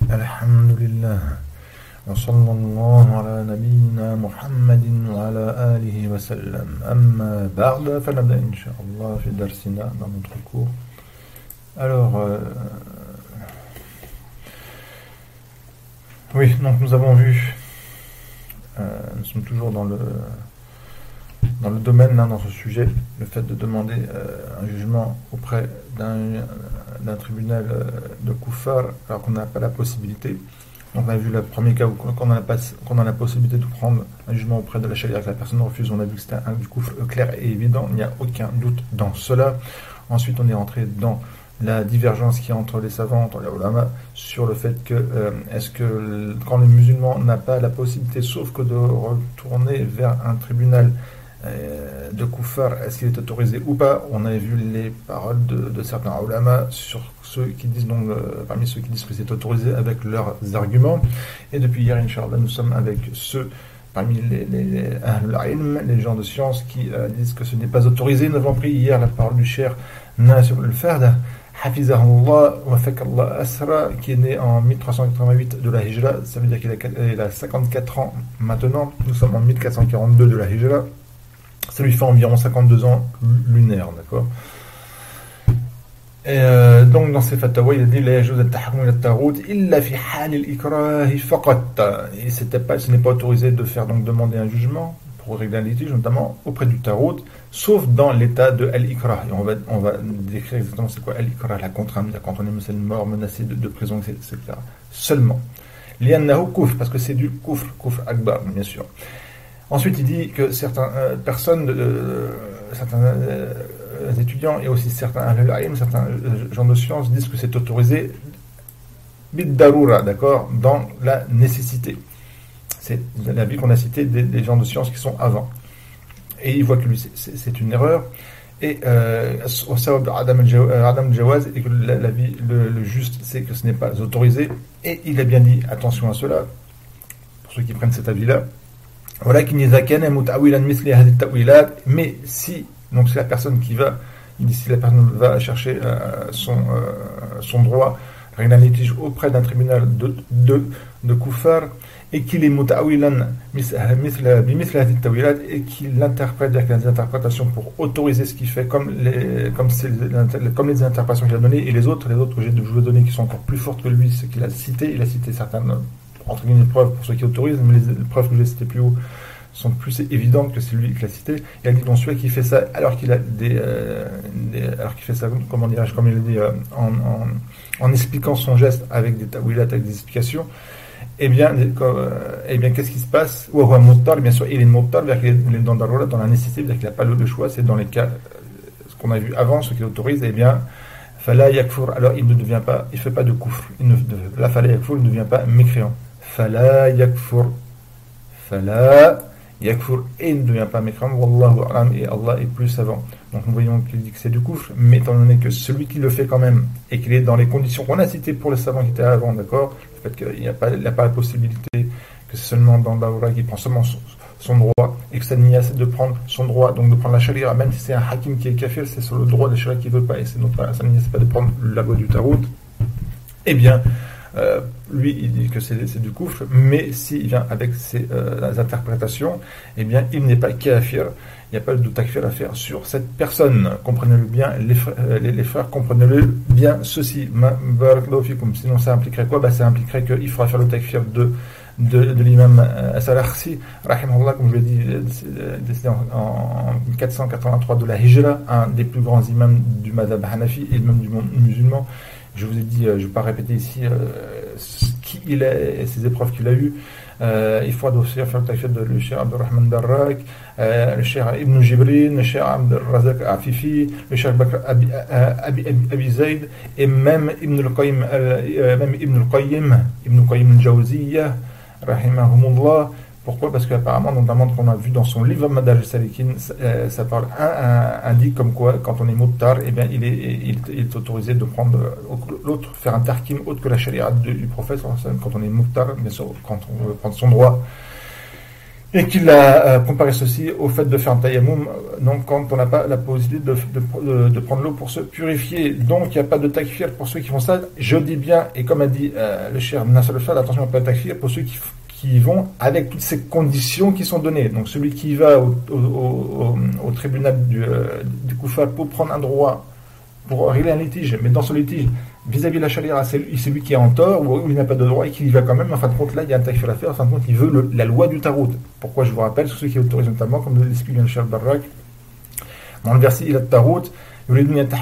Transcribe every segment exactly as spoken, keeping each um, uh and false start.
Alhamdulillah. Wa sallallahu ala nabiyyina Muhammadin wa ala alihi wa sallam. Amma ba'da, fanabda incha'Allah fi darsina, dans notre cours. Alors, euh, oui, donc nous avons vu, euh, nous sommes toujours dans le dans le domaine, hein, dans ce sujet, le fait de demander euh, un jugement auprès d'un d'un tribunal euh, de Koufar, alors qu'on n'a pas la possibilité. Donc on a vu le premier cas où qu'on a, pas, qu'on a la possibilité de prendre un jugement auprès de la charia, que la personne refuse, on a vu que c'était un du Koufr clair et évident, il n'y a aucun doute dans cela. Ensuite on est rentré dans la divergence qu'il y a entre les savants, entre les ulama, sur le fait que euh, est-ce que quand le musulman n'a pas la possibilité, sauf que de retourner vers un tribunal euh, de Koufar, est-ce qu'il est autorisé ou pas? On avait vu les paroles de, de certains ulama sur ceux qui disent donc, euh, parmi ceux qui disent que c'est autorisé avec leurs arguments. Et depuis hier, Inch'Allah, nous sommes avec ceux parmi les, les, les, les, les gens de science qui euh, disent que ce n'est pas autorisé. Nous avons pris hier la parole du cher Nasir al-Fard, Hafizahullah wa fakallah asra, qui est né en mille trois cent quatre-vingt-huit de la Hijra. Ça veut dire qu'il a, il a cinquante-quatre ans maintenant. Nous sommes en mille quatre cent quarante-deux de la Hijra. Ça lui fait environ cinquante-deux ans lunaires, d'accord? Et euh, donc dans ses fatwas, il a dit la yajuz at-tahakkum ila at-taghut illa fi hal al-ikrah faqat. Et c'était pas, ce n'est pas autorisé de faire donc demander un jugement pour régler un litige, notamment auprès du tarout, sauf dans l'état de al-ikrah. Et on va on va décrire exactement c'est quoi al-ikrah, la contrainte, quand on est mort, menacé de, de prison, et cetera. Seulement. Li'annahu kufr, parce que c'est du kufr, kufr akbar, bien sûr. Ensuite, il dit que certaines euh, personnes, euh, certains euh, étudiants et aussi certains certains euh, gens de science disent que c'est autorisé bid darura, d'accord, dans la nécessité. C'est l'avis qu'on a cité des, des gens de science qui sont avant. Et il voit que lui, c'est, c'est, c'est une erreur. Et euh, au sawab Adam al-Jawaz, et que l'avis le, le juste, c'est que ce n'est pas autorisé. Et il a bien dit, attention à cela, pour ceux qui prennent cet avis-là. Mais si, donc c'est la personne qui va, il dit si la personne va chercher euh, son, euh, son droit, régler un litige auprès d'un tribunal de, de, de Koufar, et qu'il est muta'awilan et qu'il l'interprète, c'est-à-dire qu'il a des interprétations pour autoriser ce qu'il fait, comme les, comme, c'est, comme les interprétations qu'il a données, et les autres, les autres que j'ai je vous ai données qui sont encore plus fortes que lui, ce qu'il a cité, il a cité certaines entre guillemets preuves pour ceux qui autorisent, mais les, les preuves que j'ai citées plus haut sont plus évidentes que c'est lui qui l'a cité. Il a dit donc celui qui fait ça alors qu'il a des, euh, des alors qu'il fait ça comment dirais-je comme il a dit euh, en, en en expliquant son geste avec des tawilat, avec des explications, eh bien euh, eh bien qu'est-ce qui se passe? Ou bien sûr il est muttar, il est dans daroura, dans la nécessité, c'est-à-dire qu'il n'a pas le, le choix, c'est dans les cas ce qu'on a vu avant, ceux qui autorisent, eh bien fala yakfur, alors il ne devient pas, il fait pas de kufr, il ne la fala yakfur, il ne devient pas mécréant. Fala yakfur, fala yakfur, et il ne devient pas mécréant. Wallahu a'lam, et Allah est plus savant. Donc nous voyons qu'il dit que c'est du kufr, mais étant donné que celui qui le fait quand même et qu'il est dans les conditions qu'on a citées pour les savants qui étaient avant, d'accord, le fait qu'il n'y a pas, il n'a pas la possibilité, que c'est seulement dans l'awra qui prend seulement son, son droit, et que ça n'y a de prendre son droit, donc de prendre la sharia, même si c'est un hakim qui est kafir, c'est sur le droit de la sharia qui ne veut pas, et c'est non pas, ça n'y a pas de prendre la voie du tarout, eh bien, Euh, lui il dit que c'est, c'est du kufr, mais s'il vient avec ses euh, interprétations, eh bien il n'est pas kafir, il n'y a pas de takfir à faire sur cette personne. Comprenez-le bien, les frères, les, les frères comprenez-le bien ceci. Sinon ça impliquerait quoi? Bah, ça impliquerait qu'il faudra faire le takfir de de, de l'imam As-Salakhsi, rahimahullah, comme je l'ai dit, décédé en, en quatre cent quatre-vingt-trois de la Hijra, un des plus grands imams du madhab Hanafi et même du monde musulman. Je vous ai dit, je ne vais pas répéter ici euh, qui il est et ses épreuves qu'il a eues. Euh, il faut aussi faire le takfir de le cheikh Abdurrahman Darrak, euh, le cheikh Ibn Jibrin, le cheikh Abdelrazak Afifi, le cheikh Bakr Abi, Abi, Abi, Abi Zayd, et même Ibn al-Qayyim, euh, même Ibn al-Qayyim, Ibn al-Qayyim al-Jawziyya, rahimahumullah. Pourquoi? Parce qu'apparemment, notamment qu'on a vu dans son livre Madarij as-Salikin, euh, ça parle, un, un, indique comme quoi, quand on est muttar, eh bien, il est, il, il est autorisé de prendre l'autre, faire un tarkim autre que la charia du prophète, quand on est muttar, bien sûr, quand on veut prendre son droit. Et qu'il a euh, comparé ceci au fait de faire un tayammum, donc quand on n'a pas la possibilité de, de, de, de prendre l'eau pour se purifier. Donc il n'y a pas de takfir pour ceux qui font ça. Je dis bien, et comme a dit euh, le cher Nasser al-Fad, attention, pas de takfir pour ceux qui, qui vont avec toutes ces conditions qui sont données. Donc celui qui va au, au, au, au tribunal du, euh, du Koufar pour prendre un droit, pour régler un litige, mais dans ce litige, vis-à-vis de la charia, c'est lui qui est en tort, ou il n'a pas de droit et qu'il y va quand même. En fin de compte, là, il y a un takfir à faire. En fin de compte, il veut le, la loi du Tarout. Pourquoi je vous rappelle, ceux qui autorisent notamment, comme l'explique le cher Barak, dans le verset, il a Tarout, on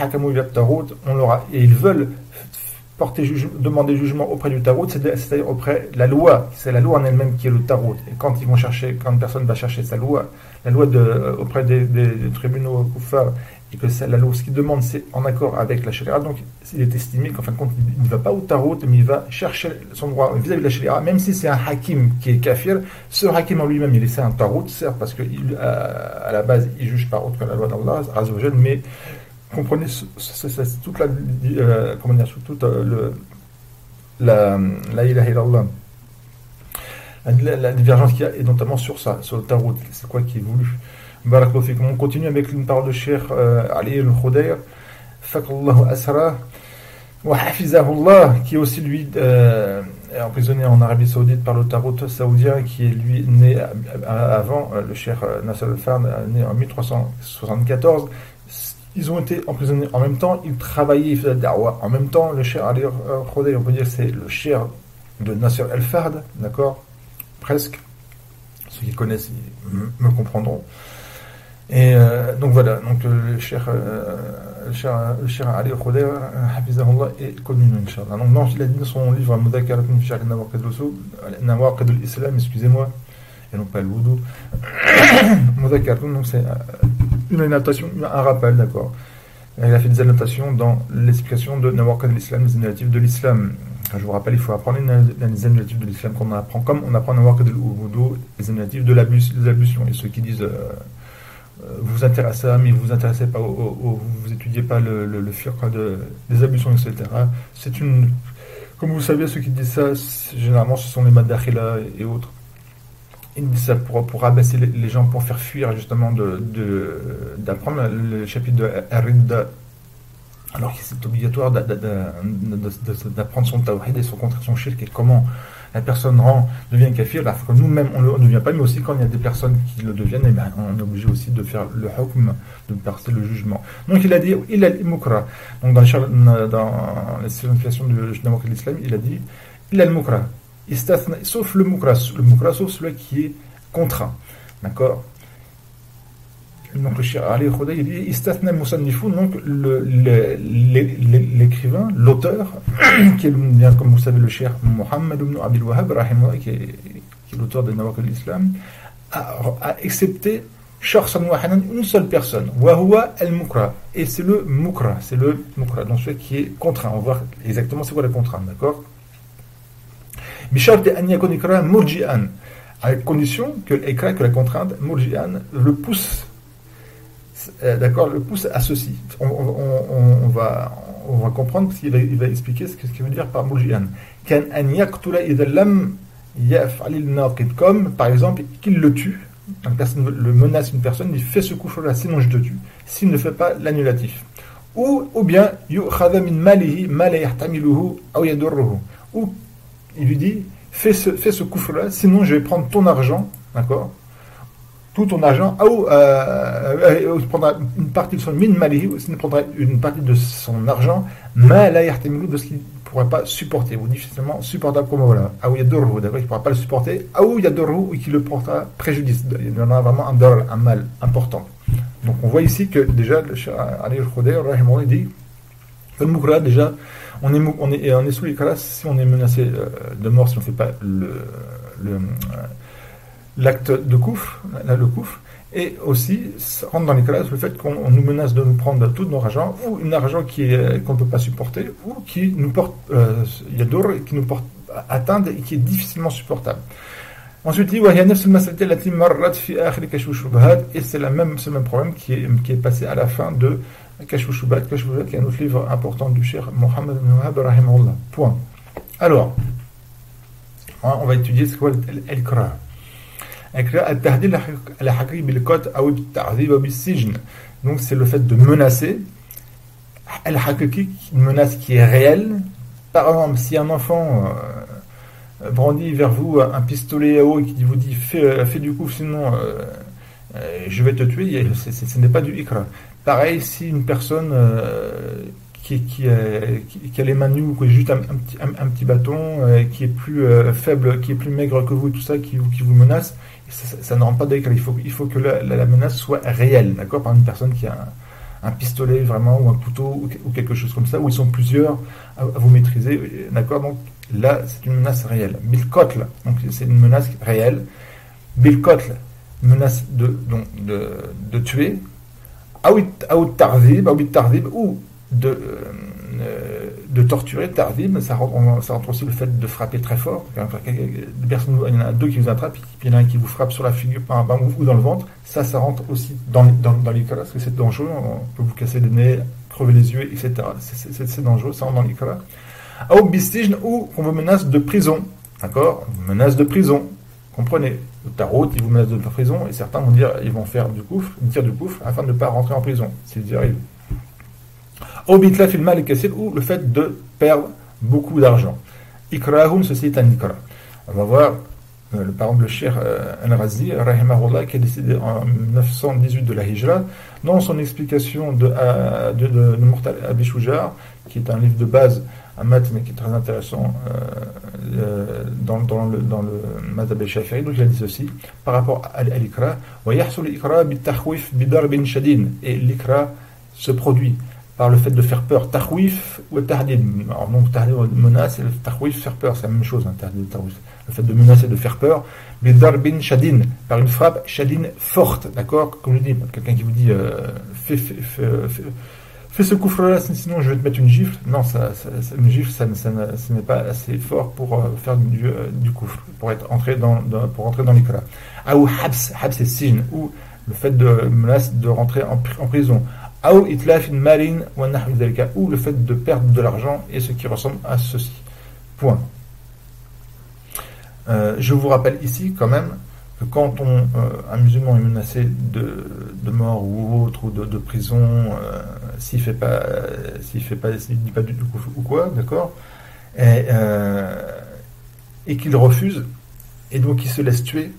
leur a, et ils veulent porter juge, demander jugement auprès du Tarout, c'est-à-dire auprès de la loi. C'est la loi en elle-même qui est le Tarout. Et quand ils vont chercher, quand une personne va chercher sa loi, la loi de, auprès des, des, des tribunaux koufars, et que ça, la loi, ce qu'il demande, c'est en accord avec la sharia, donc il est estimé qu'en fin de compte, il ne va pas au tarot, mais il va chercher son droit vis-à-vis de la sharia, même si c'est un hakim qui est kafir, ce hakim en lui-même, il essaie un tarot, certes, parce qu'à à la base, il juge par autre que la loi d'Allah, Azzawajal, mais comprenez, c'est toute la, euh, comment dire, toute euh, le, la, la ilaha illallah, la, la divergence qu'il y a, et notamment sur ça, sur le tarot, c'est quoi qui est voulu. Barakallahu fikum. On continue avec une parole de Cheikh euh, Ali al-Khudayr, Fakallahu Asra, wa Hafizahullah, qui est aussi lui euh, emprisonné en Arabie Saoudite par le Tarot saoudien, qui est lui né avant, euh, le Cheikh Nasser al-Fard, né en mille trois cent soixante-quatorze. Ils ont été emprisonnés en même temps, ils travaillaient, ils faisaient la da'wa en même temps. Le Cheikh Ali al-Khudayr, on peut dire, c'est le Cheikh de Nasser al-Fard, d'accord, presque. Ceux qui connaissent me comprendront. Et euh, donc voilà, donc le Cheikh euh, le Cheikh Ali al-Khudayr, Hafizahullah, est connu, Inch'Allah. Donc non, il a dit dans son livre Mudhakaratun fi Sharh Nawaqid al-Usul, Nawaqid al-Islam, excusez-moi, et non pas le wudu. Mudhakaratun, donc c'est une annotation, un rappel, d'accord. Il a fait des annotations dans l'explication de Nawaqid al-Islam, les annotatifs de l'islam. Je vous rappelle, il faut apprendre les annotatifs de l'islam qu'on apprend, comme on apprend Nawaqid al-Wudu, les annotatifs de l'ablution. Et ceux qui disent euh, vous vous intéressez à ça, mais vous vous intéressez pas au, au, au vous étudiez pas le, le, le fiqh de, des ablutions, et cetera. C'est une, comme vous savez, ceux qui disent ça, généralement, ce sont les madakhila et autres. Ils disent ça pour, pour abaisser les, les gens, pour faire fuir, justement, de, de, d'apprendre le chapitre de Ar-Ridda, alors que c'est obligatoire d'apprendre son tawhid et son contre son shirk, et comment la personne rend, devient kafir, alors que nous-mêmes on ne le devient pas, mais aussi quand il y a des personnes qui le deviennent, et bien on est obligé aussi de faire le hukm, de passer le jugement. Donc il a dit, il a mukra. Donc dans, le, dans la signification de Nawaqid al-Islam, il a dit, il a le mukra, sauf le mukra, le mukra, sauf celui qui est contraint. D'accord? Donc le Cheikh Ali al-Khudayr, il dit Istathna al-Musannifun, donc le, le, l'écrivain, l'auteur, qui est bien comme vous savez le Cheikh Muhammad ibn Abdul Wahhab, qui est, qui est l'auteur de Nawaqid al-Islam, a, a accepté shakhsan wahidan, une seule personne, wa huwa al-mukra, et c'est le mukra, c'est le mukra, donc celui qui est contraint. On va voir exactement c'est quoi la contrainte, d'accord? Bishart an yakun ikra murji'an, avec condition que l'ikra, que la contrainte murji'an le pousse. Euh, d'accord, le pousse à ceci. On, on, on, on, va, on va comprendre parce qu'il va, il va expliquer ce qu'il veut dire par murji'an. Kan an yaqtula idha lam yaf'al al-naqid, comme par exemple qu'il le tue. Une personne le menace une personne, il fait ce kufr-là, sinon je te tue. S'il ne fait pas l'annulatif. Ou, ou bien yu'khadha min malihi ma la yahtamiluhu aw yadurruhu. Ou il lui dit fais ce, fais ce kufr-là, sinon je vais prendre ton argent, d'accord, tout ton argent, ou euh, il prendra une partie de son min malihi, ou il prendra une partie de son argent, ma la yahtamiluhu, de ce qu'il ne pourra pas supporter, ou difficilement supportable comme voilà, ou yadurruhu, d'accord, il ne pourra pas le supporter, ou yadurruhu, ou qu'il le portera préjudice, il y en a vraiment un dar, un mal important. Donc on voit ici que déjà le Cheikh Ali al-Khudayr rahimahullah dit le mukra, déjà on est, on est, on est sous les cas si on est menacé de mort, si on ne fait pas le, le l'acte de koufr, le koufr, et aussi rentre dans les cas le fait qu'on nous menace de nous prendre tout notre argent, ou un argent qui est, qu'on ne peut pas supporter, ou qui nous porte euh, yadour, qui nous porte atteinte et qui est difficilement supportable. Ensuite, il dit et c'est la même, c'est le même problème qui est, qui est passé à la fin de Kashf Shubuhat, Kashf Shubuhat, qui est un autre livre important du Cheikh Muhammad ibn Wahhab rahimahullah. Point. Alors, on va étudier ce qu'est l'ikra. Donc c'est le fait de menacer, une menace qui est réelle. Par exemple, si un enfant euh, brandit vers vous un pistolet à eau et qui vous dit fais, fais du coup, sinon euh, euh, je vais te tuer, c'est, c'est, ce n'est pas du ikra. Pareil, si une personne euh, qui, qui, euh, qui, qui a les mains nues, qui a juste un, un, petit, un, un petit bâton, euh, qui est plus euh, faible, qui est plus maigre que vous, tout ça, qui, qui vous menace, ça, ça, ça ne rend pas d'ikra. Il faut, il faut que la, la, la menace soit réelle, d'accord, par une personne qui a un un pistolet vraiment ou un couteau ou quelque chose comme ça, où ils sont plusieurs à, à vous maîtriser, d'accord. Donc là c'est une menace réelle. Bilkotl, donc c'est une menace réelle. Bilkotl, menace de donc de, de tuer. Aout tardib, aout tardib, ou de euh, de torturer. Tardib, ça rentre, ça rentre aussi le fait de frapper très fort. Personne, il y en a deux qui vous attrapent, puis il y en a un qui vous frappe sur la figure ou dans le ventre. Ça, ça rentre aussi dans, dans, dans l'ikra, parce que c'est dangereux. On peut vous casser le nez, crever les yeux, et cetera. C'est, c'est, c'est dangereux, ça rentre dans l'ikra. Ou bistijn, ou on vous menace de prison, d'accord, menace de prison. Comprenez, le tarot, ils vous menacent de prison, et certains vont dire, ils vont faire du coufre, une tire du coufre, afin de ne pas rentrer en prison, s'ils y arrivent. Ou bitla fil mal kassir, ou le fait de perdre beaucoup d'argent. Ikrahum, ceci est un ikra. On va voir, euh, le, par exemple, le Cheikh euh, Al-Razi, rahimahullah, qui est décédé en neuf cent dix-huit de la Hijra, dans son explication de, euh, de, de, de Murtal Abi Shujar, qui est un livre de base, un math, mais qui est très intéressant euh, dans, dans le, dans le Madhab al-Shafi'i. Donc il a dit ceci, par rapport à, à l'ikra, wa yahsul l'ikra bit-takhwif bidarbin shadin, et l'ikra se produit par le fait de faire peur, takhwif ou tahdid. Alors donc tahdid, menace, et le takhwif, faire peur, c'est la même chose, hein, tahdid, takhwif. Le fait de menacer, de faire peur, bidarbin shadin, par une frappe shadin forte, d'accord. Comme je dis, quelqu'un qui vous dit euh, fais, fais, fais, fais, fais ce coufre-là, sinon je vais te mettre une gifle. Non, ça, ça, ça, une gifle, ça, ça, ça n'est pas assez fort pour euh, faire du, euh, du coufre, pour être entré dans, dans pour entrer dans l'ikra. Ou habs, habs c'est sijn, ou le fait de menace de rentrer en, en prison. Ou itlaf malin wa nahwu dhalika, ou le fait de perdre de l'argent et ce qui ressemble à ceci. Point. Euh, je vous rappelle ici quand même que quand on, euh, un musulman est menacé de, de mort ou autre, ou de, de prison, euh, s'il fait pas, s'il fait pas, s'il dit pas du tout ou quoi, d'accord, et, euh, et qu'il refuse, et donc il se laisse tuer,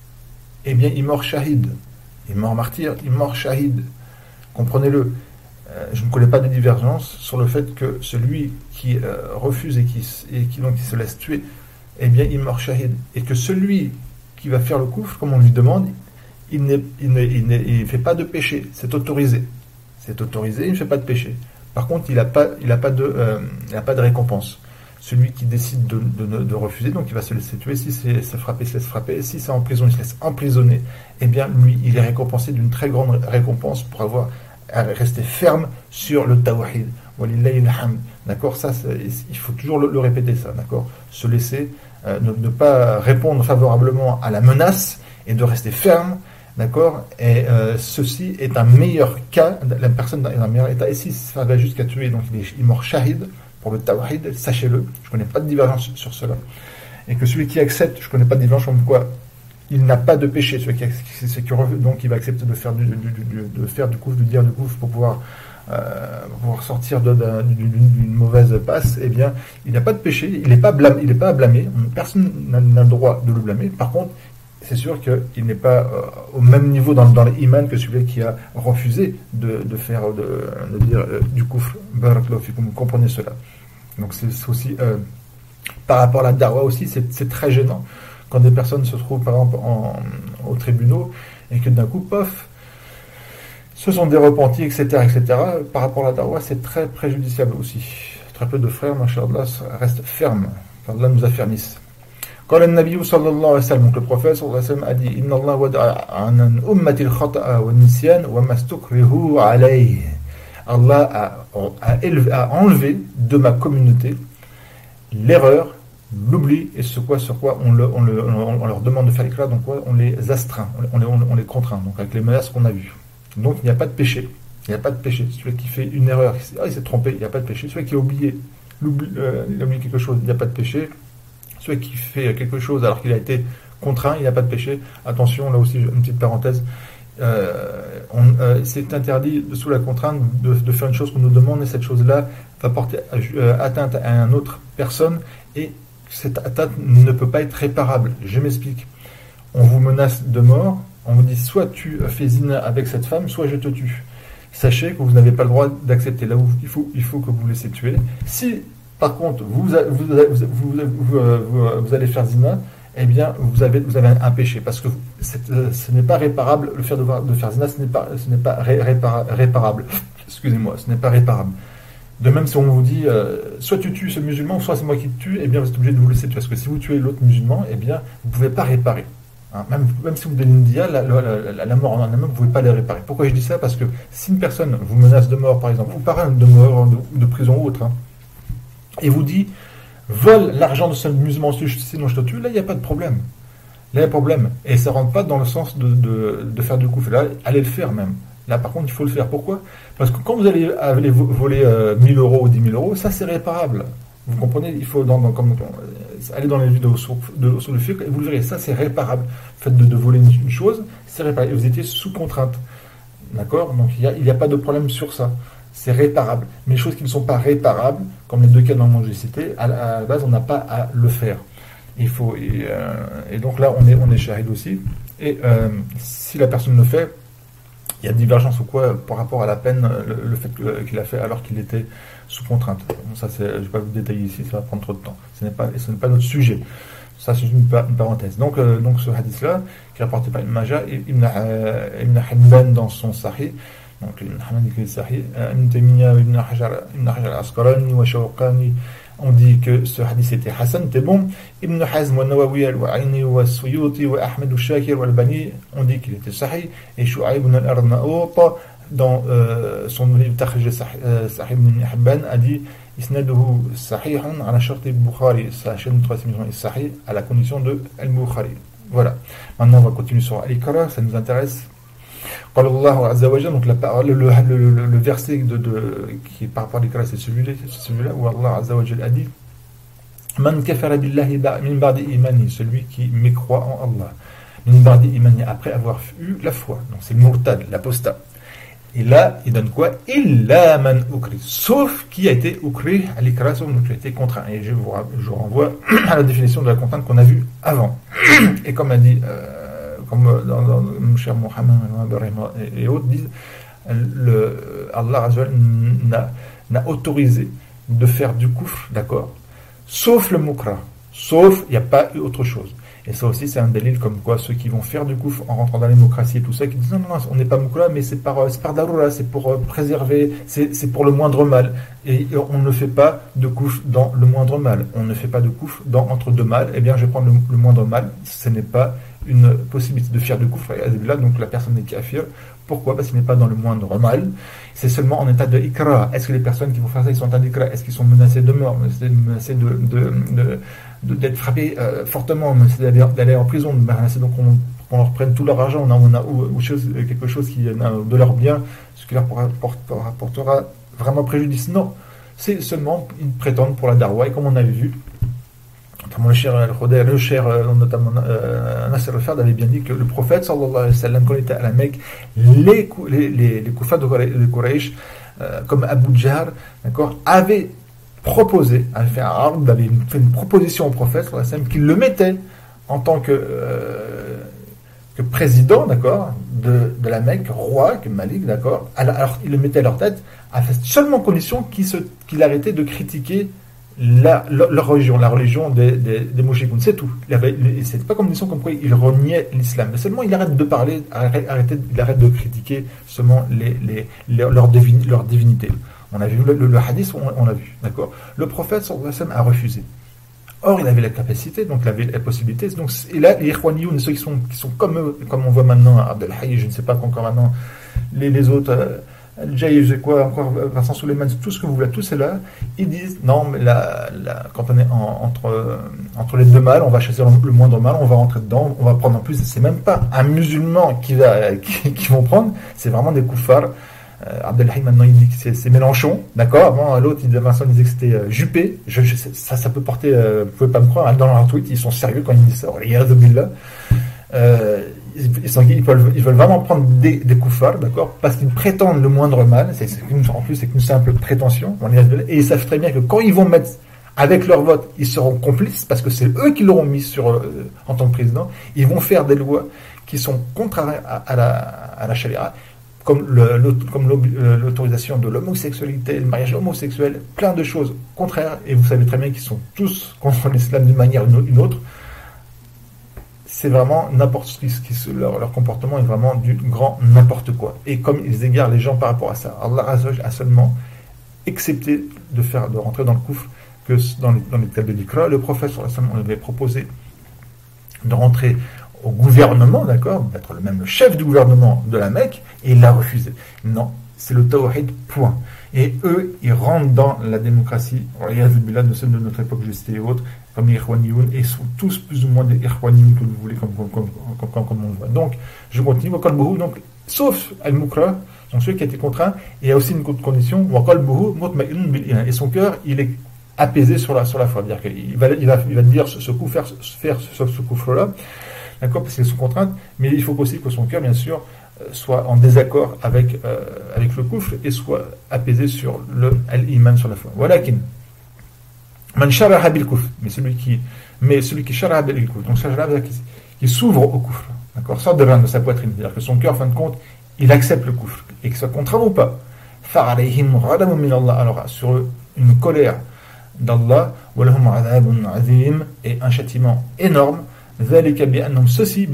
eh bien il meurt shahid, il meurt martyr, il meurt shahid. Comprenez-le. Euh, je ne connais pas de divergence sur le fait que celui qui euh, refuse et qui, et qui donc qui se laisse tuer, eh bien il meurt shahid, et que celui qui va faire le coufre, comme on lui demande, il ne il ne, il ne, il fait pas de péché, c'est autorisé. C'est autorisé, il ne fait pas de péché. Par contre, il n'a pas, il a pas, de, euh, il a pas de récompense. Celui qui décide de, de, de refuser, donc il va se laisser tuer. Si c'est se frapper, il se laisse frapper. Si c'est en prison, il se laisse emprisonner. Eh bien, lui, il est récompensé d'une très grande récompense pour avoir resté ferme sur le tawhid. Walillahi alhamd. D'accord, ça, il faut toujours le, le répéter, ça. D'accord, se laisser, euh, ne, ne pas répondre favorablement à la menace et de rester ferme. D'accord, et euh, ceci est un meilleur cas, la personne est dans un meilleur état. Et si ça va jusqu'à tuer, donc il est il mort shahid pour le tawhid, sachez-le, je ne connais pas de divergence sur cela. Et que celui qui accepte, je ne connais pas de divergence comme quoi il n'a pas de péché, celui qui, qui, qui donc il va accepter de faire du, du, du, de faire du coufre, de dire du coufre pour pouvoir, euh, pouvoir sortir de, de, d'une, d'une mauvaise passe, eh bien, il n'a pas de péché, il n'est pas, blâme, il n'est pas à blâmer, personne n'a, n'a le droit de le blâmer. Par contre, c'est sûr qu'il n'est pas euh, au même niveau dans, dans l'iman que celui qui a refusé de, de faire, de, de dire euh, du coufre. Vous comprenez cela. Donc c'est, c'est aussi, euh, par rapport à la darwa aussi, c'est, c'est très gênant quand des personnes se trouvent par exemple en, aux tribunaux et que d'un coup, pof, ce sont des repentis, et cetera, et cetera. Par rapport à la darwa, c'est très préjudiciable aussi. Très peu de frères, machallah, restent fermes. Qu'Allah nous affermisse. قال النبي صلى الله عليه وسلم, donc le prophète صلى الله عليه وسلم a dit إن الله ودع عن أمة الخطأ والنسيان وما استكرهوا عليه. Allah a, a, élevé, a enlevé de ma communauté l'erreur, l'oubli et ce quoi, sur quoi on, le, on, le, on leur demande de faire l'éclat, donc quoi, on les astreint, on les, on, on les contraint, donc avec les menaces qu'on a vues. Donc il n'y a pas de péché, il n'y a pas de péché. Celui qui fait une erreur, oh, il s'est trompé, il n'y a pas de péché. Celui qui a oublié, euh, il a oublié quelque chose, il n'y a pas de péché. Celui qui fait quelque chose alors qu'il a été contraint, il n'y a pas de péché. Attention, là aussi, une petite parenthèse. Euh, on, euh, c'est interdit sous la contrainte de, de faire une chose qu'on nous demande et cette chose-là va porter euh, atteinte à une autre personne et cette atteinte ne peut pas être réparable. Je m'explique. On vous menace de mort, on vous dit soit tu fais zina avec cette femme, soit je te tue. Sachez que vous n'avez pas le droit d'accepter. Là où il faut, il faut que vous laissez tuer. Si par contre vous, vous, vous, vous, vous, vous, vous allez faire zina, eh bien, vous avez, vous avez un, un péché, parce que euh, ce n'est pas réparable, le fait de, de faire zina, ce n'est pas, ce n'est pas ré, répara, réparable. Excusez-moi, ce n'est pas réparable. De même, si on vous dit, euh, soit tu tues ce musulman, soit c'est moi qui te tue, eh bien, vous êtes obligé de vous laisser tuer, parce que si vous tuez l'autre musulman, eh bien, vous ne pouvez pas réparer. Hein, même, même si vous donnez une dia, la, la, la, la mort en elle-même, vous ne pouvez pas la réparer. Pourquoi je dis ça? Parce que si une personne vous menace de mort, par exemple, ou par de mort, de, de prison ou autre, hein, et vous dit, vole l'argent de ce musulman, sinon je te tue, là, il n'y a pas de problème. Là, il y a un problème. Et ça ne rentre pas dans le sens de, de, de faire du coup. Là, allez le faire même. Là, par contre, il faut le faire. Pourquoi? Parce que quand vous allez, allez voler euh, mille euros ou dix mille euros, ça, c'est réparable. Vous comprenez? Il faut dans, dans, comme, aller dans les vidéos sur, de, sur le fiqh et vous le verrez. Ça, c'est réparable. Le fait de, de voler une, une chose, c'est réparable. Et vous étiez sous contrainte. D'accord? Donc, il n'y a, il y a pas de problème sur ça. C'est réparable. Mais les choses qui ne sont pas réparables, comme les deux cas dans le monde que j'ai cité, à, à la base, on n'a pas à le faire. Il faut, et, euh, et donc là, on est, on est shahid aussi. Et euh, si la personne le fait, il y a divergence ou quoi par rapport à la peine, le, le fait qu'il a fait alors qu'il était sous contrainte. Bon, ça, c'est, je ne vais pas vous détailler ici, ça va prendre trop de temps. Ce n'est pas, ce n'est pas notre sujet. Ça, c'est une, une parenthèse. Donc, euh, donc ce hadith-là, qui est rapporté par Ibn Majah et Ibn, euh, Ibn Hibban dans son Sahih, donc Ibn Hamad qui est Sahih, Ibn Taymiyyah, Ibn Hajar, Ibn Hajar al-Asqalani, wa Shawqani, on dit que ce hadith était Hassan, c'était bon. Ibn Hazm, wa Nawawi, al-Wa'ini, wa Suyuti, wa Ahmed al-Shakir, wa al-Bani, on dit qu'il était Sahih. Et Shu'aib ibn al-Arnaout, dans euh, son livre Takhrij Sahih ibn Hibban, a dit Isnaduhu Sahihun ala shart al-Bukhari. Sa chaîne de troisième est Sahih à la condition de al-Bukhari. Voilà. Maintenant, on va continuer sur Al-Ikra, ça nous intéresse. قال الله عز وجل, donc la parole, le, le, le, le verset de, de, qui est par rapport à l'Ikra, c'est celui-là, c'est celui-là où Allah Azza wa Jal a dit Man kafara billahi min ba'di imani, celui qui mécroit en Allah, min ba'di imani, après avoir eu la foi. Donc c'est le murtad, l'apostat. Et là, il donne quoi? Illa man ukri, sauf qui a été ukri à l'Ikra, sauf qui a été contraint. Et je vous, je vous renvoie à la définition de la contrainte qu'on a vue avant. Et comme a dit euh, comme dans, dans, mon cher Mohammed et autres disent, le, Allah n'a, n'a autorisé de faire du kufr, d'accord, sauf le mukra, sauf, il n'y a pas eu autre chose. Et ça aussi, c'est un délil comme quoi ceux qui vont faire du kufr en rentrant dans la démocratie et tout ça, qui disent non, non, non, on n'est pas mukra, mais c'est par, c'est par daroura, c'est pour préserver, c'est, c'est pour le moindre mal. Et on ne fait pas de kufr dans le moindre mal. On ne fait pas de kufr dans entre deux mal. Eh bien, je vais prendre le, le moindre mal. Ce n'est pas une possibilité de faire de kufr, donc la personne est kafir. Pourquoi? Parce qu'il n'est pas dans le moindre mal. C'est seulement en état de ikra. Est-ce que les personnes qui vont faire ça, ils sont en état d'ikra? Est-ce qu'ils sont menacés de mort, menacés de, de, de, de, d'être frappés euh, fortement, menacés d'aller, d'aller en prison, menacés donc on, on leur prenne tout leur argent, on a, on a ou, ou chose, quelque chose qui de leur bien, ce qui leur apportera vraiment préjudice? Non. C'est seulement, ils prétendent pour la darwa, et comme on avait vu, notamment le cher Al-Khudair, le cher, notamment euh, Nasser al-Fard avait bien dit que le prophète, sallallahu alayhi wa sallam, quand il était à la Mecque, les, les, les, les koufars de Quraysh, euh, comme Abu Jahl, d'accord, avaient proposé, avait fait un ard, avait fait une proposition au prophète, sallallahu alayhi wa sallam, qu'il le mettait en tant que, euh, que président, d'accord, de, de la Mecque, roi, que Malik, d'accord, alors il le mettait à leur tête, à seulement condition qu'il, se, qu'il arrêtait de critiquer La, la, la religion, la religion des, des, des mouchikoun, c'est tout. Il avait, c'est pas comme disons comme quoi il reniait l'islam, mais seulement il arrête de parler, arrête, arrête, il arrête de critiquer seulement les, les, les, leur, divin, leur divinité. On a vu le, le, le hadith, on, on l'a vu, d'accord. Le prophète sallallahu alayhi wa sallam a refusé. Or, il avait la capacité, donc il avait la possibilité. Donc, et là, les Ikhwanioun, ceux qui sont, qui sont comme eux, comme on voit maintenant, Abdelhaï, je ne sais pas encore maintenant, les, les autres. Euh, Jay, j'ai quoi encore, Vincent Souleiman, tout ce que vous voulez, tous c'est là, ils disent non, mais la, la, quand on est en, entre, entre les deux mâles, on va choisir le, le moindre mal, on va rentrer dedans, on va prendre en plus, c'est même pas un musulman qui va, qui, qui vont prendre, c'est vraiment des koufars, Euh, Abdelhaim maintenant il dit que c'est, c'est Mélenchon, d'accord. Avant l'autre, il, Vincent disait que c'était euh, Juppé. Je, je, ça, ça peut porter. Euh, vous pouvez pas me croire. Hein, dans leur tweet, ils sont sérieux quand ils disent ça. Regarde billah. Euh, ils, ils, sont, ils, veulent, ils veulent vraiment prendre des, des koufars, d'accord, parce qu'ils prétendent le moindre mal. C'est, c'est une, en plus, c'est qu'une simple prétention. Et ils savent très bien que quand ils vont mettre avec leur vote, ils seront complices parce que c'est eux qui l'auront mis sur euh, en tant que président. Ils vont faire des lois qui sont contraires à, à la à la charia. Comme, le, comme l'autorisation de l'homosexualité, le mariage homosexuel, plein de choses contraires, et vous savez très bien qu'ils sont tous contre l'islam d'une manière ou d'une autre. C'est vraiment n'importe ce qui, leur, leur comportement est vraiment du grand n'importe quoi. Et comme ils égarent les gens par rapport à ça, Allah a seulement accepté de faire, de rentrer dans le coufre que dans les, dans les tables de l'Ikra, le prophète on avait proposé de rentrer au gouvernement, d'accord, d'être le même le chef du gouvernement de la Mecque, et il l'a refusé. Non, c'est le tawhid, point. Et eux, ils rentrent dans la démocratie, de ceux de notre époque, juste et autres, comme les Irwanioun, et ils sont tous plus ou moins des Irwanioun que vous voulez, comme, comme, comme, comme, comme, comme on le voit. Donc, je continue, donc, sauf Al-Mukra, donc celui qui a été contraint, et il y a aussi une condition, et son cœur, il est apaisé sur la, sur la foi. C'est-à-dire qu'il va, il va, il va dire ce, ce coup, faire, faire ce, ce coup-là, d'accord, parce qu'ils sont contraintes, mais il faut aussi que son cœur, bien sûr, soit en désaccord avec, euh, avec le kufr et soit apaisé sur le al-iman, sur la foi. Walakin, man sharaha bil kufr, mais celui qui, mais celui qui sharaha bil kufr, donc sharaha qui, qui s'ouvre au kufr, d'accord, sort de l'âme de sa poitrine, c'est-à-dire que son cœur, en fin de compte, il accepte le kufr, et que ce soit contraint ou pas. Fa'alayhim ghadamun min Allah, alors sur eux, une colère d'Allah, wa lahum adhabun azim, et un châtiment énorme. Ceci,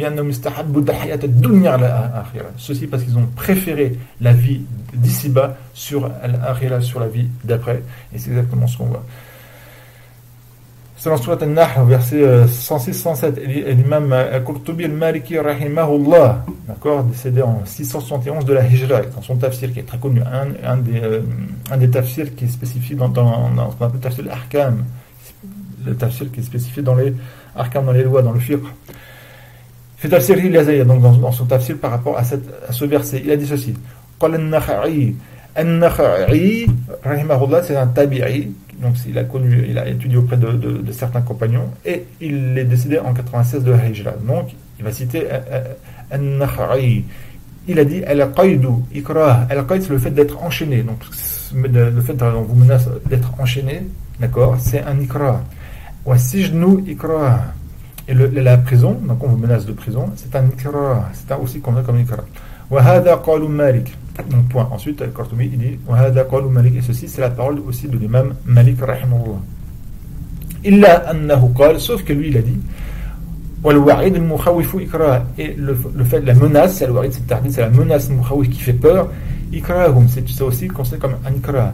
ceci parce qu'ils ont préféré la vie d'ici-bas sur l'akhira, sur la vie d'après, et c'est exactement ce qu'on voit. C'est dans Surat An-Nahl, verset cent six cent sept, l'imam Al-Qurtubi al-Maliki rahimahullah, d'accord, décédé en six cent soixante et onze de la Hijra, dans son tafsir qui est très connu, un, un, des, euh, un des tafsirs qui est spécifié dans, dans, dans ce qu'on appelle le tafsir al-Ahkam, le tafsir qui est spécifié dans les Ahkam, dans les lois, dans le fiqh. Fait tafsir il donc dans, dans son tafsir par rapport à, cette, à ce verset, il a dit ceci. Qal an-Nakha'i, an-Nakha'i, rahimahullah, c'est un tabi'i, donc il a connu, il a étudié auprès de, de, de certains compagnons, et il est décédé en quatre-vingt-seize de la Hijra. Donc, il va citer an-Nakha'i. Il a dit al-Qaydu, ikrah. Al-Qayd, c'est le fait d'être enchaîné. Donc, le fait qu'on vous menace d'être enchaîné, d'accord, c'est un ikrah. Wasijnu ikrah. Et le, la prison, donc on vous menace de prison, c'est un ikrah, c'est un aussi comme comme ikrah. Wa hadha qalu Malik. Donc point. Ensuite, Al-Qurtubi il dit wa hadha qalu Malik, et ceci c'est la parole aussi de l'imam Malik rahimahullah. Illa annahu qala, sauf que lui il a dit wal wa'id al-mukhawif ikrah, et le, le fait de la menace, c'est le wa'id, c'est tardif, c'est la menace mukhawif qui fait peur, ikrahum, c'est ça aussi considéré comme un ikrah.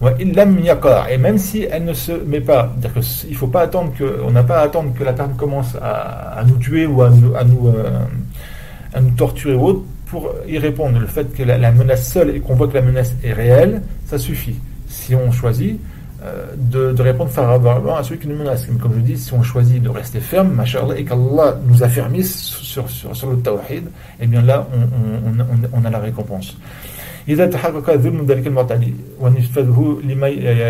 Et même si elle ne se met pas, c'est-à-dire qu'il ne faut pas attendre que, on n'a pas à attendre que la personne commence à, à nous tuer ou à nous, à nous, euh, à nous torturer ou autre pour y répondre. Le fait que la, la menace seule et qu'on voit que la menace est réelle, ça suffit. Si on choisit euh, de, de répondre favorablement à celui qui nous menace, comme je dis, si on choisit de rester ferme, machallah, et qu'Allah nous affermisse sur, sur, sur le tawhid, et bien là, on, on, on, on a la récompense. إذا تحقق ظلم ذلك المعتدي ونفذه لما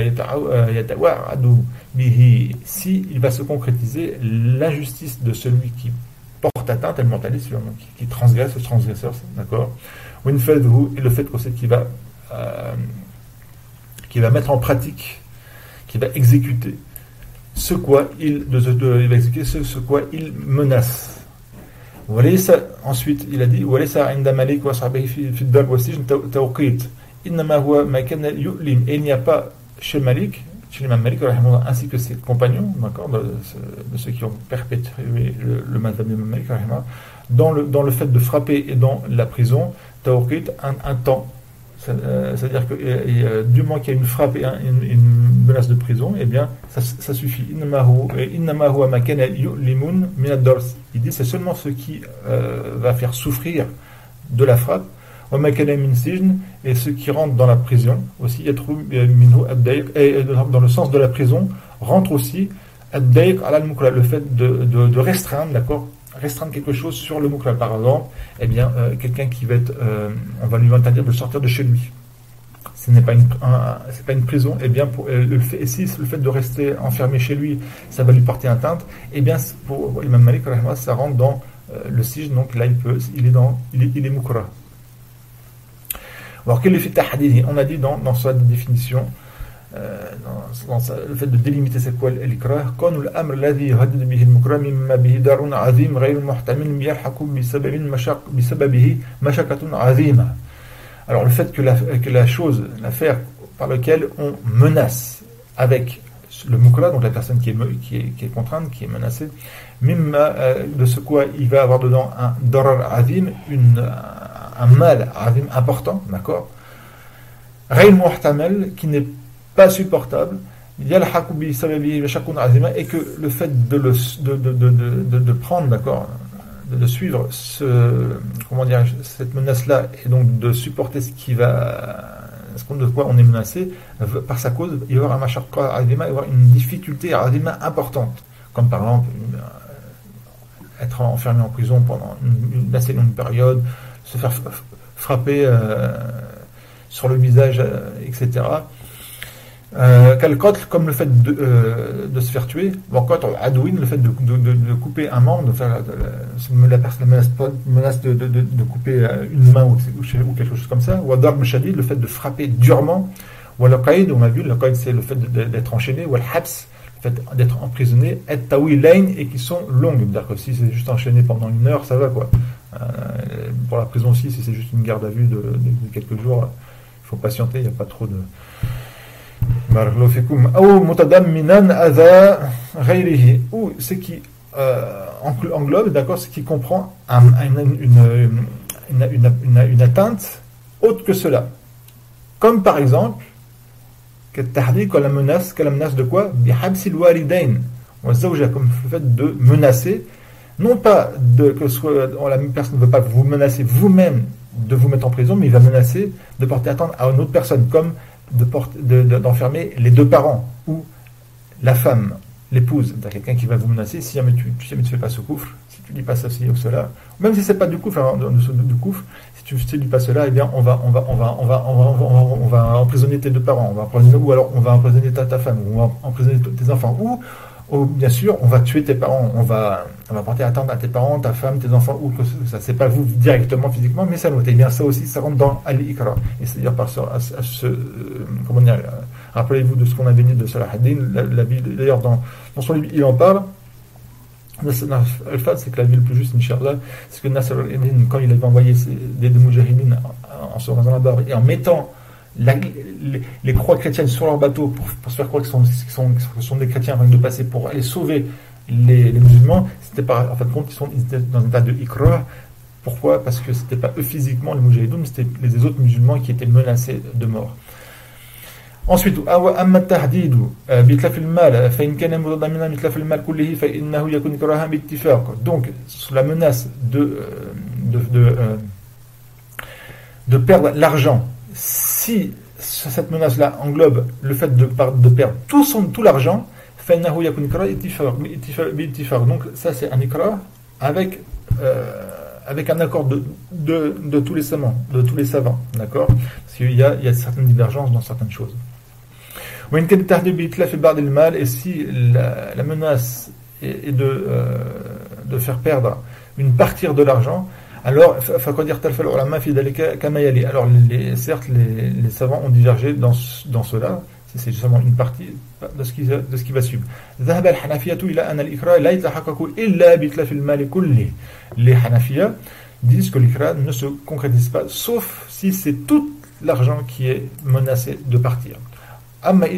يتوعد به, si il va se concrétiser l'injustice de celui qui porte atteinte, le mentaliste, qui, qui transgresse, le transgresseur, d'accord, et le fait aussi qu'il va euh, qu'il va mettre en pratique, qu'il va exécuter ce quoi il, de, de, il va exécuter ce, ce quoi il menace. Ensuite, il a dit et il n'y a pas chez Malik, chez l'imam Malik, ainsi que ses compagnons, d'accord, de, de ceux qui ont perpétué le, le madhab de Malik, dans le, dans le fait de frapper et dans la prison, tawqit, un, un temps. C'est-à-dire que et, et, du moment qu'il y a une frappe et un, une, une menace de prison, eh bien, ça, ça suffit. Il dit c'est seulement ce qui euh, va faire souffrir de la frappe, et ce qui rentre dans la prison aussi, et dans le sens de la prison, rentre aussi le fait de, de, de restreindre, d'accord, restreindre quelque chose sur le mukra. Par exemple, eh bien, euh, quelqu'un qui va être, euh, on va lui interdire de sortir de chez lui. ce n'est pas une, un, c'est pas une prison, et bien pour, le fait, et si le fait de rester enfermé chez lui, ça va lui porter atteinte, et bien pour Imam Malik, ça rentre dans euh, le sijn, donc là il peut, il est dans, il est, il est mukra. Alors quel est le fait tahdidi? On a dit dans, dans sa définition, euh, dans, dans sa, le fait de délimiter c'est quoi l'ikrah, quand l'amr الذي يهدد به المكره مما به دار عظيم غير محتمل يلحق بسبب مشق بسببه مشقة عظيمة. Alors le fait que la, que la chose, l'affaire par laquelle on menace avec le mukra, donc la personne qui est, qui est, qui est contrainte, qui est menacée, même euh, de ce quoi il va avoir dedans un darar azim, une, un mal azim important, d'accord, ghayr muhtamal, qui n'est pas supportable, yalhaqu bi sababihi mashaqun azima, et que le fait de le de de de de, de prendre, d'accord, de, de suivre ce, comment dire, cette menace-là, et donc de supporter ce qui va, ce de quoi on est menacé, par sa cause, il va y avoir un mashaqqa azima, il va y avoir une difficulté azima importante, comme par exemple une, être enfermé en prison pendant une, une assez longue période, se faire frapper euh, sur le visage, euh, et cetera. Euh, comme le fait de, euh, de se faire tuer, ou encore adouin, le fait de, de, de, de couper un membre, de faire de, la personne menace, menace de, de, de, de couper une main ou, ou quelque chose comme ça, ou adar meshadid, le fait de frapper durement, ou al qaïd, on a vu, le qaïd c'est le fait d'être enchaîné, ou al habs, le fait d'être emprisonné, et tawilain, et qui sont longues, c'est-à-dire que si c'est juste enchaîné pendant une heure, ça va quoi. Euh, pour la prison aussi, si c'est juste une garde à vue de, de, de quelques jours, il faut patienter, il n'y a pas trop de. Ou ce qui euh, englobe, d'accord, ce qui comprend un, une, une, une, une, une, une atteinte autre que cela. Comme par exemple, que la menace, que la menace de quoi? Comme le fait de menacer, non pas de, que soit, la personne ne veut pas vous menacer vous-même de vous mettre en prison, mais il va menacer de porter atteinte à une autre personne, comme de porter, de, de, d'enfermer les deux parents ou la femme, l'épouse. C'est quelqu'un qui va vous menacer si jamais tu ne fais pas ce coufre, si tu dis pas ceci ou cela, même si c'est pas du coufre, hein, du coufre, si tu ne dis pas cela, eh bien on va on va on va on va on va on va, on va emprisonner tes deux parents, on va emprisonner, ou alors on va emprisonner ta, ta femme, ou on va emprisonner tes enfants, ou ou bien sûr, on va tuer tes parents, on va, on va porter atteinte à tes parents, ta femme, tes enfants, ou que ça, c'est pas vous directement, physiquement, mais ça note. Et bien, ça aussi, ça rentre dans Al-Ikra. Et c'est-à-dire par ce, à, à ce, euh, comment dire, euh, rappelez-vous de ce qu'on avait dit de Salah ad-Din, la, la ville, d'ailleurs, dans, dans son livre, il en parle. Al-Fad, c'est que la ville plus juste, Inch'Allah, c'est que Nasr al-Din, quand il avait envoyé ses, des, des Moujahidines en, en se rasant la barre et en mettant La, les, les croix chrétiennes sur leur bateau pour, pour se faire croire qu'ils sont, qu'ils sont, qu'ils sont des chrétiens afin de passer pour aller sauver les, les musulmans, c'était pas, en fin de compte, ils, sont, ils étaient dans un état de ikra. Pourquoi? Parce que c'était pas eux physiquement les moujahidounes, mais c'était les autres musulmans qui étaient menacés de mort. Ensuite, أما التحديد بإتلاف المال فإن كان متضمنا بإتلاف المال كله فإنه يكون إكراها باتفاق. Donc, sous la menace de de de, de perdre l'argent, si cette menace-là englobe le fait de, de perdre tout, son, tout l'argent, donc ça c'est un ikra avec, euh, avec un accord de, de, de tous les savants, de tous les savants, d'accord? Parce qu'il y a, il y a certaines divergences dans certaines choses. Et si la, la menace est, est de, euh, de faire perdre une partie de l'argent, alors, alors les, certes, les, les savants ont divergé dans, dans cela, c'est justement une partie de ce qui, de ce qui va suivre. Les Hanafiya disent que l'ikra ne se concrétise pas, sauf si c'est tout l'argent qui est menacé de partir. Alors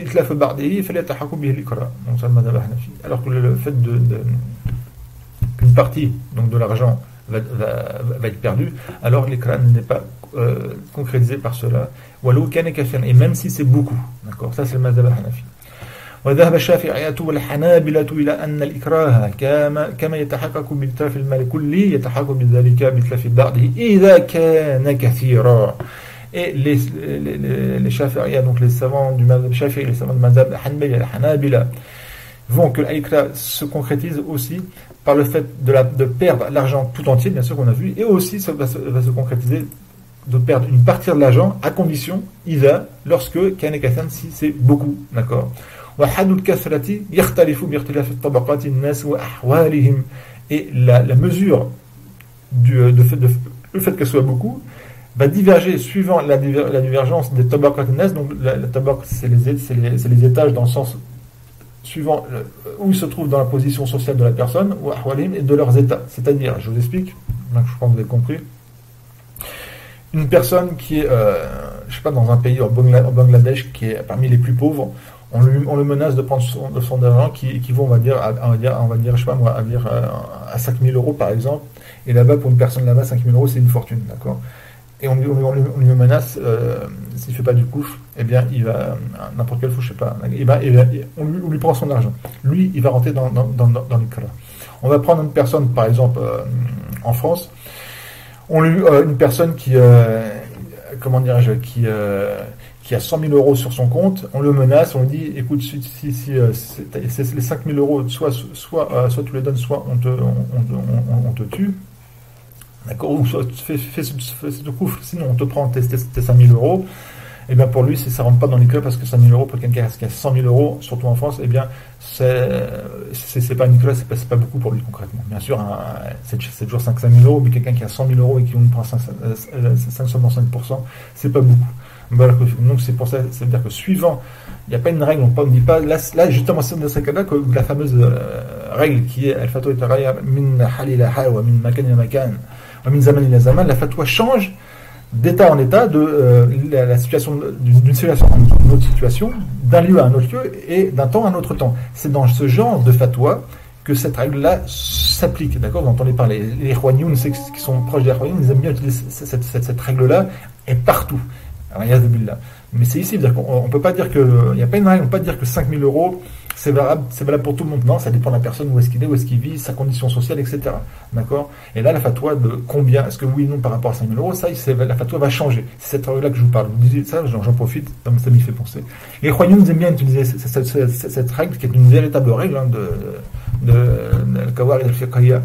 que le fait de, de une partie donc de l'argent Va, va, va être perdu, alors l'ikra n'est pas euh, concrétisé par cela. Et même si c'est beaucoup, d'accord, ça c'est le mazhab al-Hanafi. وذهب الشافعية والحنابلة إلى أن الإكراه كما كما يتحقق بإتلاف المال كله يتحقق بذلك بإتلاف بعضه إذا كان كثيرا. Et les les les, les Shafi'iyya, donc les savants du mazhab Shafi'i, les savants du mazhab Hanbali, les Hanabila, vont que l'ikra se concrétise aussi par le fait de, la, de perdre l'argent tout entier, bien sûr qu'on a vu, et aussi ça va se, va se concrétiser de perdre une partie de l'argent à condition, إذا, lorsque كان كثيرا, si c'est beaucoup, d'accord. وحد الكثرة يختلف باختلاف طبقات الناس وأحوالهم. Et la, la mesure du de fait, de, le fait qu'elle soit beaucoup va diverger suivant la, la divergence des tabaqat nas. Donc la, la tabaq, c'est les, c'est, les, c'est les étages dans le sens suivant le, où ils se trouvent dans la position sociale de la personne ou ahwalim, et de leurs états. C'est-à-dire, je vous explique, donc je pense que vous avez compris, une personne qui est, euh, je sais pas, dans un pays, en Bangladesh, qui est parmi les plus pauvres, on, lui, on le menace de prendre son, de son argent qui, qui vaut, on va dire, à, on va dire, on va dire, je sais pas moi, à, dire, à cinq mille euros par exemple, et là-bas, pour une personne là-bas, cinq mille euros, c'est une fortune, d'accord. Et on lui, on, on, on lui menace, euh, s'il fait pas du couf, eh bien, il va, n'importe quel fou, je sais pas, eh ben, eh ben, on, lui, on lui prend son argent. Lui, il va rentrer dans, dans, dans, dans l'ikra. On va prendre une personne, par exemple, euh, en France, on lui, euh, une personne qui, euh, comment dirais-je, qui, euh, qui a cent mille euros sur son compte, on le menace, on lui dit, écoute, si, si, si euh, c'est, c'est les cinq mille euros, soit, soit, euh, soit tu les donnes, soit on te, on, on, on, on te tue. D'accord, ou soit tu fais, fais, fais, fais coup, sinon on te prend tes, tes, tes cinq mille euros, et bien pour lui, c'est, ça rentre pas dans les clubs parce que cinq mille euros pour quelqu'un qui a cent mille euros, surtout en France, et bien c'est, c'est, c'est pas une club, c'est pas, c'est pas beaucoup pour lui concrètement. Bien sûr, hein, c'est, c'est toujours cinq mille euros, mais quelqu'un qui a cent mille euros et qui prend cinq, seulement cinq pour cent, c'est pas beaucoup. Donc c'est pour ça, c'est-à-dire que suivant, il n'y a pas une règle, on ne dit pas, là, là justement c'est dans ce cas-là que la fameuse euh, règle qui est al-fatwa yataghayyar min hal ila hal wa min makan ila makan wa min zaman ila zaman, la fatwa change d'état en état de euh, la, la situation d'une, d'une situation à une autre situation, d'un lieu à un autre lieu et d'un temps à un autre temps. C'est dans ce genre de fatwa que cette règle-là s'applique, d'accord. Vous entendez parler, les Ikhwanioun, ceux qui sont proches des Ikhwanioun, ils aiment bien utiliser cette, cette, cette, cette règle-là, est partout. Mais c'est ici, c'est-à-dire qu'on ne peut pas dire que, il n'y a pas une règle, on ne peut pas dire que cinq mille euros, c'est valable, c'est valable pour tout le monde. Non, ça dépend de la personne, où est-ce qu'il est, où est-ce qu'il vit, sa condition sociale, et cetera. D'accord? Et là, la fatwa de combien, est-ce que oui ou non par rapport à cinq mille euros, ça, c'est, la fatwa va changer. C'est cette règle-là que je vous parle. Vous dites ça, j'en, j'en profite, ça m'y fait penser. Les Ikhwanioun aiment bien utiliser cette, cette, cette, cette règle, qui est une véritable règle, hein, de, de, de, de Qawaid al-Fiqhiyya,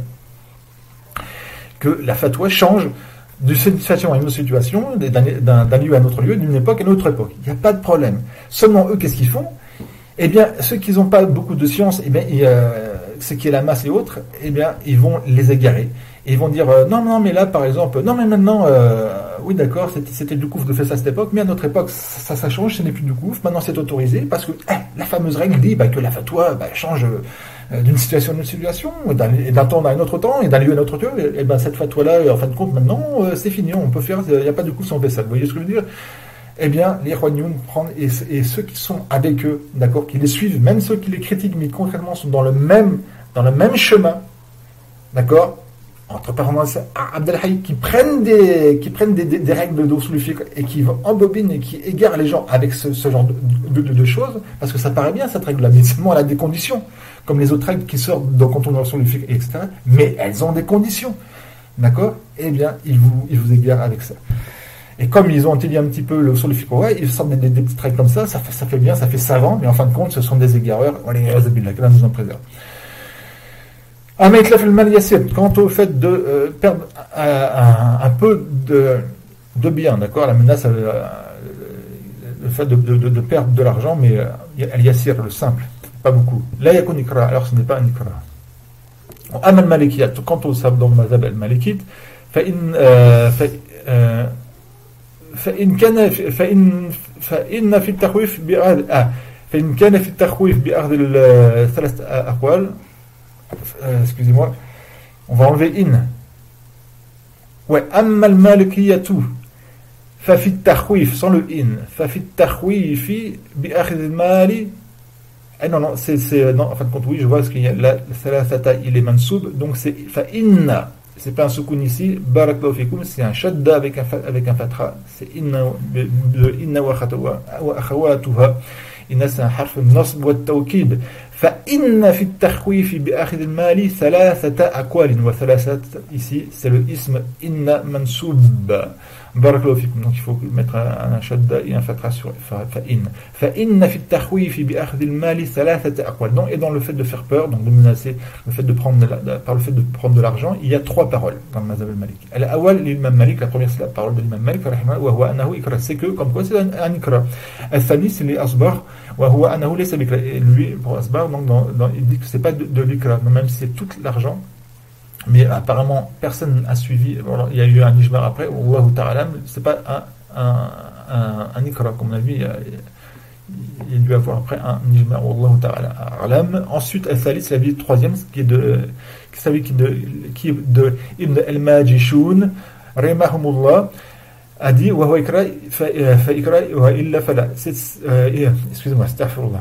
que la fatwa change d'une situation à une autre situation, d'un, d'un, d'un lieu à un autre lieu, d'une époque à une autre époque. Il n'y a pas de problème. Seulement, eux, qu'est-ce qu'ils font? Eh bien, ceux qui n'ont pas beaucoup de science, eh bien, ils, euh, ce qui est la masse et autres, eh bien, ils vont les égarer. Et ils vont dire, euh, non, non, mais là, par exemple, non, mais maintenant, euh, oui, d'accord, c'était, c'était du couf de faire ça à cette époque, mais à notre époque, ça, ça change, ce n'est plus du couf, maintenant c'est autorisé, parce que eh, la fameuse règle dit bah, que la fatwa bah, change euh, d'une situation à une autre situation, d'un, d'un temps à un autre temps, et d'un lieu à un autre lieu, et, et ben cette fatwa-là, en fin de compte, maintenant, euh, c'est fini, on peut faire, il n'y a pas de couf sans faire ça. Vous voyez ce que je veux dire? Eh bien, les Ikhwanioun prennent, et, et ceux qui sont avec eux, d'accord, qui les suivent, même ceux qui les critiquent, mais concrètement sont dans le même, dans le même chemin, d'accord, entre parenthèses, Abdelhaï, qui prennent des, qui prennent des, des, des règles d'usul fiqh et qui embobinent et qui égarent les gens avec ce, ce genre de, de, de, de choses, parce que ça paraît bien cette règle-là, mais seulement elle a des conditions, comme les autres règles qui sortent dans quand on est sur le fiqh, et cetera. Mais elles ont des conditions, d'accord? Eh bien, ils vous, ils vous égarent avec ça. Et comme ils ont étudié un petit peu le sur le fiqh, ouais, ils sortent des, des, des petites règles comme ça, ça fait, ça fait bien, ça fait savant, mais en fin de compte, ce sont des égareurs. Allez, que là nous en préserve. Quant au fait de euh, perdre euh, un, un peu de, de bien, d'accord, la menace, euh, le fait de, de, de perdre de l'argent, mais al-yassir, le simple, pas beaucoup. Là, yakun ikra, alors ce n'est pas un ikra. Amal malikiyat, quant au sab dans le mazhab al-malikite, فإن فإن كان فإن فإن في التخويف بأخذ آه فإن كان في التخويف بأخذ الثلاث أقوال. Euh, excusez-moi, on va enlever in. Ouais, amma al-malikiyatu fa fi at-takhwif sans le in, fa fi at-takhwif bi akhd al-mali. Ah non non, c'est c'est non, en fin de compte oui, je vois ce qu'il y a là, thalathata il est mansoub, donc c'est fa inna, c'est pas un soukoun ici, barakallahu fikum, c'est un shadda avec un avec un fatra, c'est inna de inna wa khatawa wa akhawatuha. إن c'est un حرف النصب والتوكيد فإن في التخويف بأخذ المال ثلاثة أقوال وثلاثة ici c'est le ism إن منصوب Barakallahu fikum. Donc il faut mettre un, un shadda et un fatra sur fa'in. Fa'inna fi at-takhwif bi akhdh al-mal thalathata aqwal. Donc, et dans le fait de faire peur, donc de menacer, le fait de prendre de la, par le fait de prendre de l'argent, il y a trois paroles dans le mazhab al-maliki. Al-awwal l'imam Malik, la première c'est la parole de l'imam Malik rahimahu wa huwa annahu ikra, c'est que comme quoi c'est un, un ikra. Al-thani c'est li asbar wa huwa annahu laysa bikra. Et lui pour asbar, donc dans, dans, il dit que c'est pas de, de l'ikra, même si c'est tout l'argent. Mais apparemment, personne n'a suivi. Voilà, il y a eu un ijma après. Wallahu ta'ala, c'est pas un, un, un, un ikra, comme on a vu. Il y a, il y a dû avoir après un ijma. Wallahu ta'ala alam. Ensuite, al-thalith, c'est la vie troisième, qui est de, qui est de, qui est de Ibn al-Majishun, rahimahumullah, a dit, wa huwa ikra, fa ikra, wa illa fala. Excusez-moi, astaghfirullah.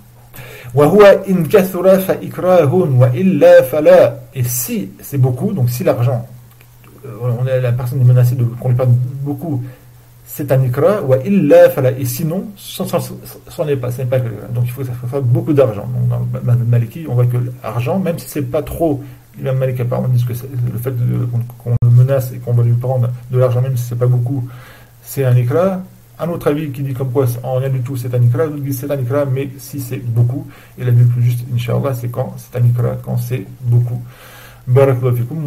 Et si c'est beaucoup, donc si l'argent, on a, la personne est menacée de qu'on lui parle beaucoup, c'est un ikra, et sinon, ce n'est pas, c'est pas donc il faut, il faut beaucoup d'argent. Donc dans le mazhab maliki, on voit que l'argent, même si c'est pas trop, l'imam Malik apparemment dit que le fait de, qu'on le menace et qu'on va lui prendre de l'argent, même si c'est pas beaucoup, c'est un ikra. Un autre avis qui dit comme quoi en rien du tout c'est un ikra, d'autres disent c'est un ikra, mais si c'est beaucoup, et l'avis le plus juste, Inch'Allah, c'est quand c'est un ikra, quand c'est beaucoup. Barakallahu fikum.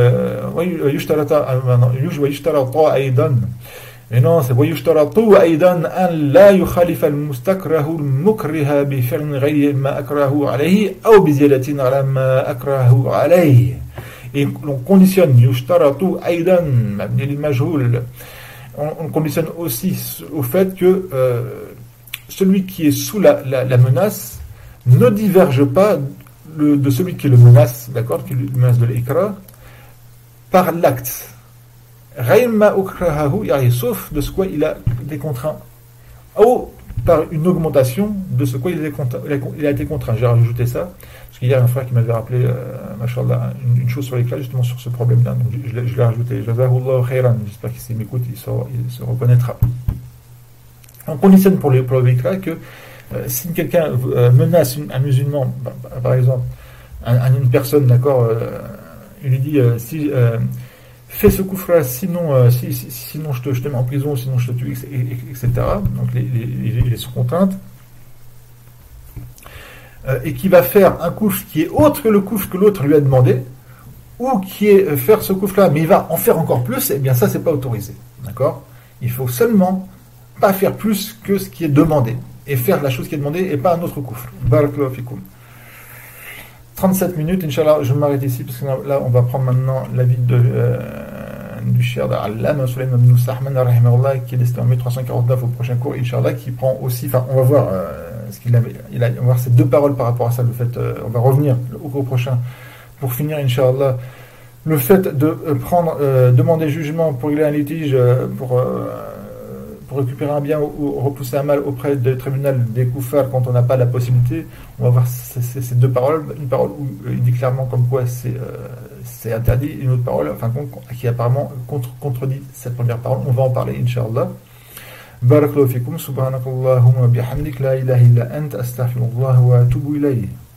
ويشترط أيضا. Et non, c'est ويشترط أيضا أن لا يخالف المستكره المكره بفعل غير ما أكره عليه أو بزيادة على ما أكره عليه. Et l'on conditionne يشترط أيضا مبني للمجهول. On, on conditionne aussi au fait que euh, celui qui est sous la, la, la menace ne diverge pas le, de celui qui le menace, d'accord, qui le menace de l'ikra, par l'acte. Sauf de ce quoi il a été contraint. Ou par une augmentation de ce quoi il a été contraint. Il a été contraint. J'ai rajouté ça, parce qu'il y a un frère qui m'avait rappelé, euh, machallah, une, une chose sur l'éclat, justement sur ce problème-là. Donc je, je, je l'ai rajouté. Jazahullahu khairan. J'espère qu'il m'écoute, il, il se reconnaîtra. On conditionne pour les pour l'éclat que euh, si quelqu'un euh, menace une, un musulman, par, par exemple, un, une personne, d'accord, euh, il lui dit euh, si euh, fais ce coufre, sinon, euh, si, si, sinon je te, je te mets en prison, sinon je te tue, et cetera. Donc les, les, les sous contraintes. Euh, et qui va faire un coufre qui est autre que le coufre que l'autre lui a demandé, ou qui est euh, faire ce coufre-là, mais il va en faire encore plus, et eh bien ça, c'est pas autorisé. D'accord ? Il faut seulement pas faire plus que ce qui est demandé, et faire la chose qui est demandée, et pas un autre coufre. Barakallahu fikum. trente-sept minutes, Inch'Allah, je m'arrête ici, parce que là, on va prendre maintenant l'avis de, euh, du cher d'Allama Sulayman bin Sahman, rahimahullah, qui est destiné en mille trois cent quarante-neuf au prochain cours, Inch'Allah, qui prend aussi, enfin, on va voir, euh, ce qu'il avait, il a, on va voir ces deux paroles par rapport à ça, le fait, euh, on va revenir au cours prochain, pour finir, Inch'Allah, le fait de euh, prendre, euh, demander jugement pour régler un litige, euh, pour, euh, pour récupérer un bien ou, ou repousser un mal auprès des tribunaux des koufars quand on n'a pas la possibilité. On va voir ces, ces, ces deux paroles. Une parole où il dit clairement comme quoi c'est, euh, c'est interdit, une autre parole enfin, qui apparemment contre, contredit cette première parole. On va en parler, Inch'Allah. Barakallahu fikum, subhanakallahumma bihamdik, la ilaha illa ant, astaghfirullah wa atubu ilayh.